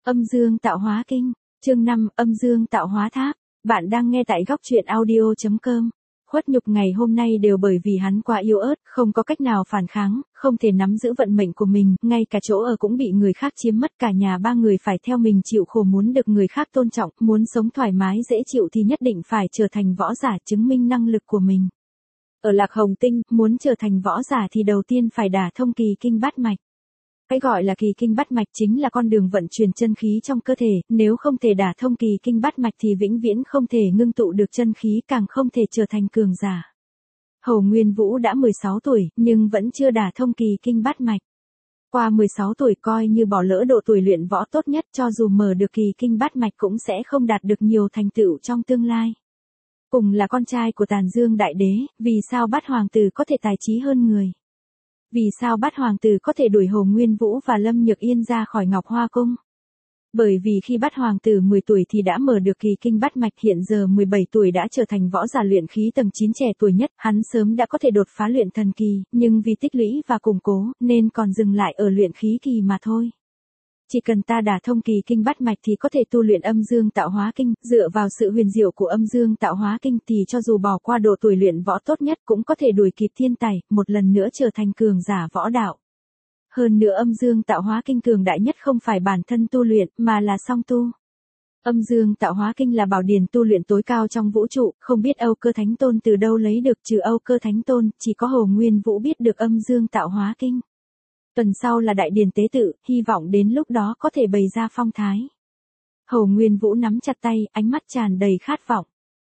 Âm dương tạo hóa kinh, chương 5, âm dương tạo hóa tháp. Bạn đang nghe tại góc truyện audio.com. Khuất nhục ngày hôm nay đều bởi vì hắn quá yếu ớt, không có cách nào phản kháng, không thể nắm giữ vận mệnh của mình, ngay cả chỗ ở cũng bị người khác chiếm mất, cả nhà ba người phải theo mình chịu khổ, muốn được người khác tôn trọng, muốn sống thoải mái dễ chịu thì nhất định phải trở thành võ giả chứng minh năng lực của mình. Ở Lạc Hồng Tinh, muốn trở thành võ giả thì đầu tiên phải đả thông kỳ kinh bát mạch. Cái gọi là kỳ kinh bát mạch chính là con đường vận chuyển chân khí trong cơ thể, nếu không thể đả thông kỳ kinh bát mạch thì vĩnh viễn không thể ngưng tụ được chân khí, càng không thể trở thành cường giả. Hồ Nguyên Vũ đã 16 tuổi, nhưng vẫn chưa đả thông kỳ kinh bát mạch. Qua 16 tuổi coi như bỏ lỡ độ tuổi luyện võ tốt nhất, cho dù mở được kỳ kinh bát mạch cũng sẽ không đạt được nhiều thành tựu trong tương lai. Cùng là con trai của Tàn Dương Đại Đế, vì sao Bát Hoàng tử có thể tài trí hơn người? Vì sao Bát Hoàng tử có thể đuổi Hồ Nguyên Vũ và Lâm Nhược Yên ra khỏi Ngọc Hoa Cung? Bởi vì khi Bát Hoàng tử 10 tuổi thì đã mở được kỳ kinh bát mạch, hiện giờ 17 tuổi đã trở thành võ giả luyện khí tầng 9 trẻ tuổi nhất, hắn sớm đã có thể đột phá luyện thần kỳ, nhưng vì tích lũy và củng cố, nên còn dừng lại ở luyện khí kỳ mà thôi. Chỉ cần ta đả thông kỳ kinh bát mạch thì có thể tu luyện âm dương tạo hóa kinh, dựa vào sự huyền diệu của âm dương tạo hóa kinh thì cho dù bỏ qua độ tuổi luyện võ tốt nhất cũng có thể đuổi kịp thiên tài, một lần nữa trở thành cường giả võ đạo. Hơn nữa âm dương tạo hóa kinh cường đại nhất không phải bản thân tu luyện, mà là song tu. Âm dương tạo hóa kinh là bảo điển tu luyện tối cao trong vũ trụ, không biết Âu Cơ Thánh Tôn từ đâu lấy được, trừ Âu Cơ Thánh Tôn, chỉ có Hồ Nguyên Vũ biết được âm dương tạo hóa kinh. Tuần sau là đại điển tế tự, hy vọng đến lúc đó có thể bày ra phong thái. Hồ Nguyên Vũ nắm chặt tay, ánh mắt tràn đầy khát vọng.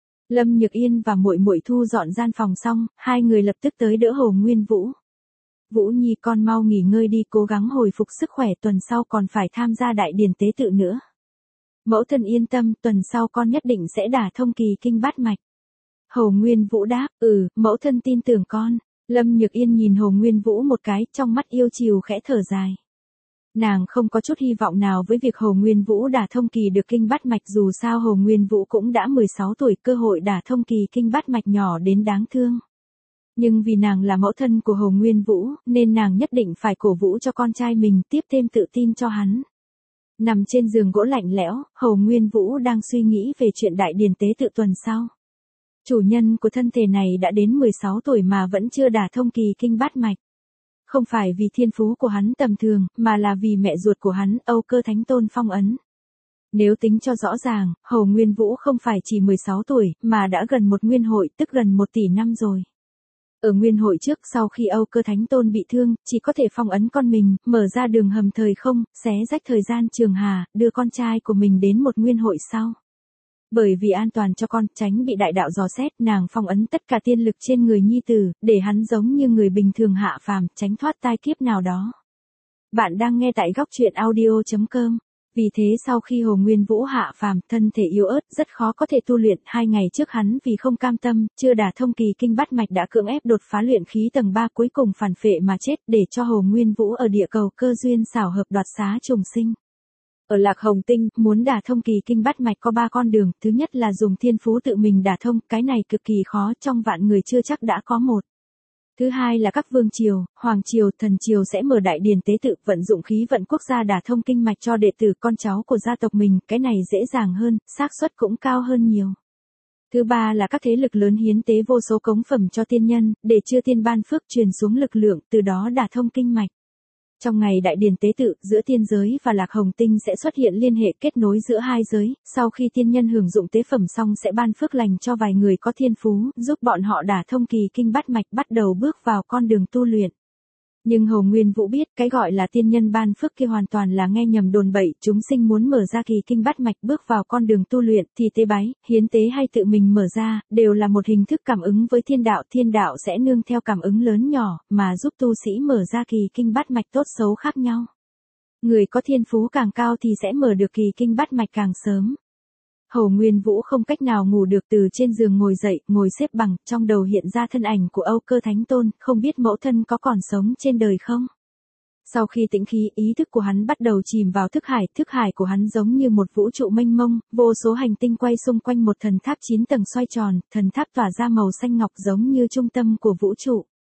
Lâm Nhược Yên và muội muội thu dọn gian phòng xong, hai người lập tức tới đỡ Hồ Nguyên Vũ. Vũ Nhi, con mau nghỉ ngơi đi, cố gắng hồi phục sức khỏe, tuần sau còn phải tham gia đại điển tế tự nữa. Mẫu thân yên tâm, tuần sau con nhất định sẽ đả thông kỳ kinh bát mạch. Hồ Nguyên Vũ đáp, mẫu thân tin tưởng con. Lâm Nhược Yên nhìn Hồ Nguyên Vũ một cái, trong mắt yêu chiều khẽ thở dài. Nàng không có chút hy vọng nào với việc Hồ Nguyên Vũ đả thông kỳ được kinh bát mạch, dù sao Hồ Nguyên Vũ cũng đã 16 tuổi, cơ hội đả thông kỳ kinh bát mạch nhỏ đến đáng thương. Nhưng vì nàng là mẫu thân của Hồ Nguyên Vũ, nên nàng nhất định phải cổ vũ cho con trai mình, tiếp thêm tự tin cho hắn. Nằm trên giường gỗ lạnh lẽo, Hồ Nguyên Vũ đang suy nghĩ về chuyện đại điển tế tự tuần sau. Chủ nhân của thân thể này đã đến 16 tuổi mà vẫn chưa đả thông kỳ kinh bát mạch. Không phải vì thiên phú của hắn tầm thường, mà là vì mẹ ruột của hắn, Âu Cơ Thánh Tôn phong ấn. Nếu tính cho rõ ràng, Hồ Nguyên Vũ không phải chỉ 16 tuổi, mà đã gần một nguyên hội, tức gần 1 tỷ năm rồi. Ở nguyên hội trước, sau khi Âu Cơ Thánh Tôn bị thương, chỉ có thể phong ấn con mình, mở ra đường hầm thời không, xé rách thời gian trường hà, đưa con trai của mình đến một nguyên hội sau. Bởi vì an toàn cho con, tránh bị đại đạo dò xét, nàng phong ấn tất cả tiên lực trên người nhi tử, để hắn giống như người bình thường hạ phàm, tránh thoát tai kiếp nào đó. Bạn đang nghe tại góc truyện audio.com. Vì thế sau khi Hồ Nguyên Vũ hạ phàm, thân thể yếu ớt, rất khó có thể tu luyện. 2 ngày trước hắn vì không cam tâm, chưa đả thông kỳ kinh bát mạch đã cưỡng ép đột phá luyện khí tầng 3, cuối cùng phản phệ mà chết, để cho Hồ Nguyên Vũ ở địa cầu cơ duyên xảo hợp đoạt xá trùng sinh. Ở Lạc Hồng Tinh, muốn đả thông kỳ kinh bát mạch có 3 con đường, thứ nhất là dùng thiên phú tự mình đả thông, cái này cực kỳ khó, trong vạn người chưa chắc đã có một. Thứ hai là các vương triều, hoàng triều, thần triều sẽ mở đại điển tế tự, vận dụng khí vận quốc gia đả thông kinh mạch cho đệ tử con cháu của gia tộc mình, cái này dễ dàng hơn, xác suất cũng cao hơn nhiều. Thứ ba là các thế lực lớn hiến tế vô số cống phẩm cho tiên nhân, để chư tiên ban phước truyền xuống lực lượng, từ đó đả thông kinh mạch. Trong ngày đại điển tế tự, giữa tiên giới và Lạc Hồng Tinh sẽ xuất hiện liên hệ kết nối giữa hai giới, sau khi tiên nhân hưởng dụng tế phẩm xong sẽ ban phước lành cho vài người có thiên phú, giúp bọn họ đả thông kỳ kinh bát mạch, bắt đầu bước vào con đường tu luyện. Nhưng Hồ Nguyên Vũ biết, cái gọi là tiên nhân ban phước kia hoàn toàn là nghe nhầm đồn bậy, chúng sinh muốn mở ra kỳ kinh bát mạch bước vào con đường tu luyện, thì tế bái, hiến tế hay tự mình mở ra, đều là một hình thức cảm ứng với thiên đạo sẽ nương theo cảm ứng lớn nhỏ, mà giúp tu sĩ mở ra kỳ kinh bát mạch tốt xấu khác nhau. Người có thiên phú càng cao thì sẽ mở được kỳ kinh bát mạch càng sớm. Hồ Nguyên Vũ không cách nào ngủ được, từ trên giường ngồi dậy, ngồi xếp bằng, trong đầu hiện ra thân ảnh của Âu Cơ Thánh Tôn, không biết mẫu thân có còn sống trên đời không? Sau khi tĩnh khí, ý thức của hắn bắt đầu chìm vào thức hải của hắn giống như một vũ trụ mênh mông, vô số hành tinh quay xung quanh một thần tháp 9 tầng xoay tròn, thần tháp tỏa ra màu xanh ngọc giống như trung tâm của vũ trụ.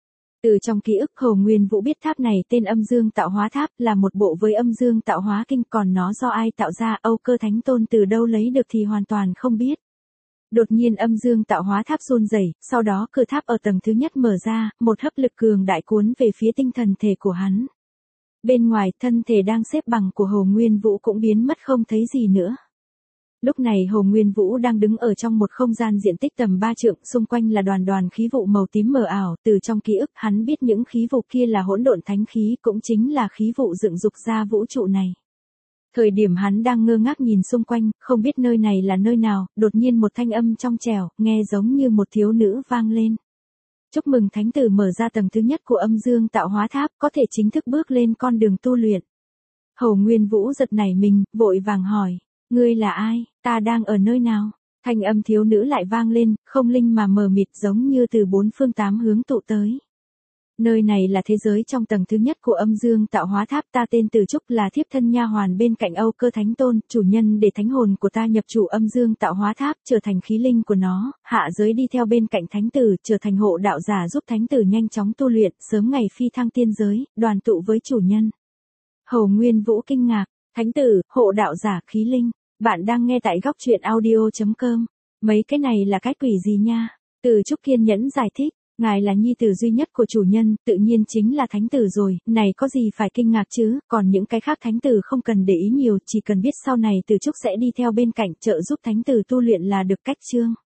Từ trong ký ức Hồ Nguyên Vũ biết tháp này tên Âm Dương Tạo Hóa Tháp là một bộ với Âm Dương Tạo Hóa Kinh, còn nó do ai tạo ra, Âu Cơ Thánh Tôn từ đâu lấy được thì hoàn toàn không biết. Đột nhiên Âm Dương Tạo Hóa Tháp run rẩy, sau đó cửa tháp ở tầng thứ nhất mở ra, một hấp lực cường đại cuốn về phía tinh thần thể của hắn. Bên ngoài, thân thể đang xếp bằng của Hồ Nguyên Vũ cũng biến mất không thấy gì nữa. Lúc này Hồ Nguyên Vũ đang đứng ở trong một không gian diện tích tầm 3 trượng, xung quanh là đoàn đoàn khí vụ màu tím mờ ảo, từ trong ký ức hắn biết những khí vụ kia là hỗn độn thánh khí, cũng chính là khí vụ dựng dục ra vũ trụ này. Thời điểm hắn đang ngơ ngác nhìn xung quanh, không biết nơi này là nơi nào, đột nhiên một thanh âm trong trẻo, nghe giống như một thiếu nữ vang lên. Chúc mừng thánh tử mở ra tầng thứ nhất của Âm Dương Tạo Hóa Tháp, có thể chính thức bước lên con đường tu luyện. Hồ Nguyên Vũ giật nảy mình, vội vàng hỏi, ngươi là ai, ta đang ở nơi nào? Thanh âm thiếu nữ lại vang lên, không linh mà mờ mịt, giống như từ bốn phương tám hướng tụ tới. Nơi này là thế giới trong tầng thứ nhất của Âm Dương Tạo Hóa Tháp, ta tên Từ Trúc, là thiếp thân nha hoàn bên cạnh Âu Cơ Thánh Tôn, chủ nhân để thánh hồn của ta nhập chủ Âm Dương Tạo Hóa Tháp, trở thành khí linh của nó, hạ giới đi theo bên cạnh thánh tử, trở thành hộ đạo giả giúp thánh tử nhanh chóng tu luyện, sớm ngày phi thăng tiên giới, đoàn tụ với chủ nhân. Hồ Nguyên Vũ kinh ngạc, thánh tử, hộ đạo giả, khí linh, bạn đang nghe tại góc truyện audio.com. Mấy cái này là cái quỷ gì nha? Từ Trúc kiên nhẫn giải thích. Ngài là nhi tử duy nhất của chủ nhân, tự nhiên chính là thánh tử rồi, này có gì phải kinh ngạc chứ, còn những cái khác thánh tử không cần để ý nhiều, chỉ cần biết sau này Từ Trúc sẽ đi theo bên cạnh trợ giúp thánh tử tu luyện là được. Cách chương